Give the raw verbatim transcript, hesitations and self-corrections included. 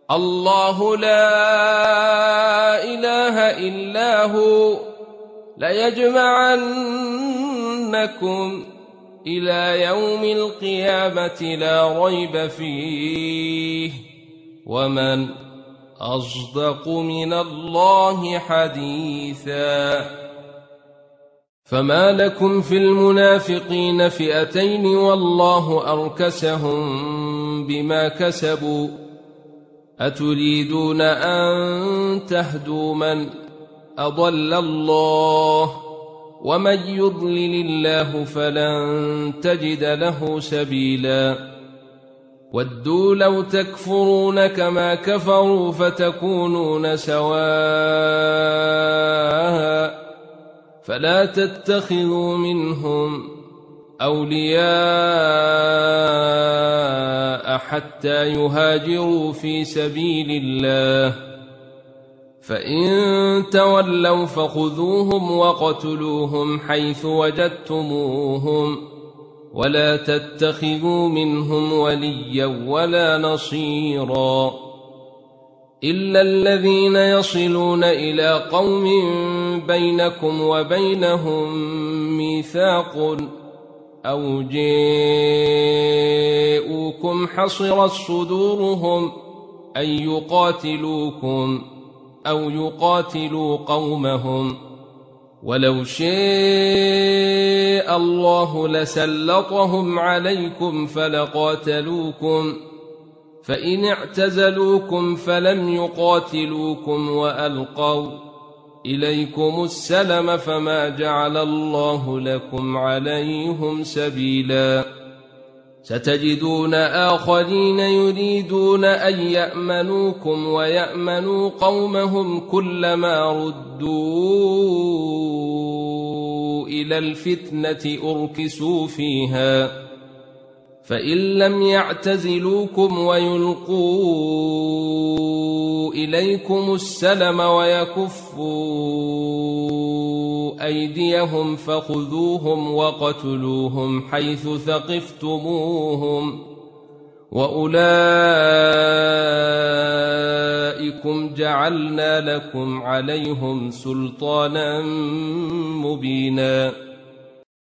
الله لا إله إلا هو ليجمعنكم إلى يوم القيامة لا ريب فيه ومن أصدق من الله حديثا. فما لكم في المنافقين فئتين والله أركسهم بما كسبوا أتريدون أن تهدوا من أضل الله ومن يضلل الله فلن تجد له سبيلا. ودوا لو تكفرون كما كفروا فتكونون سواء فلا تتخذوا منهم أولياء حتى يهاجروا في سبيل الله فإن تولوا فخذوهم وقتلوهم حيث وجدتموهم ولا تتخذوا منهم وليا ولا نصيرا إلا الذين يصلون إلى قوم بينكم وبينهم ميثاق أو جاءوكم حصرت صدورهم أن يقاتلوكم أو يقاتلوا قومهم ولو شاء الله لسلطهم عليكم فلقاتلوكم فإن اعتزلوكم فلم يقاتلوكم وألقوا إليكم السلم فما جعل الله لكم عليهم سبيلا. ستجدون آخرين يريدون أن يأمنوكم ويأمنوا قومهم كلما ردوا إلى الفتنة أركسوا فيها فإن لم يعتزلوكم ويلقوا إليكم السلم ويكفوا أيديهم فخذوهم وقتلوهم حيث ثقفتموهم وأولئكم جعلنا لكم عليهم سلطانا مبينا.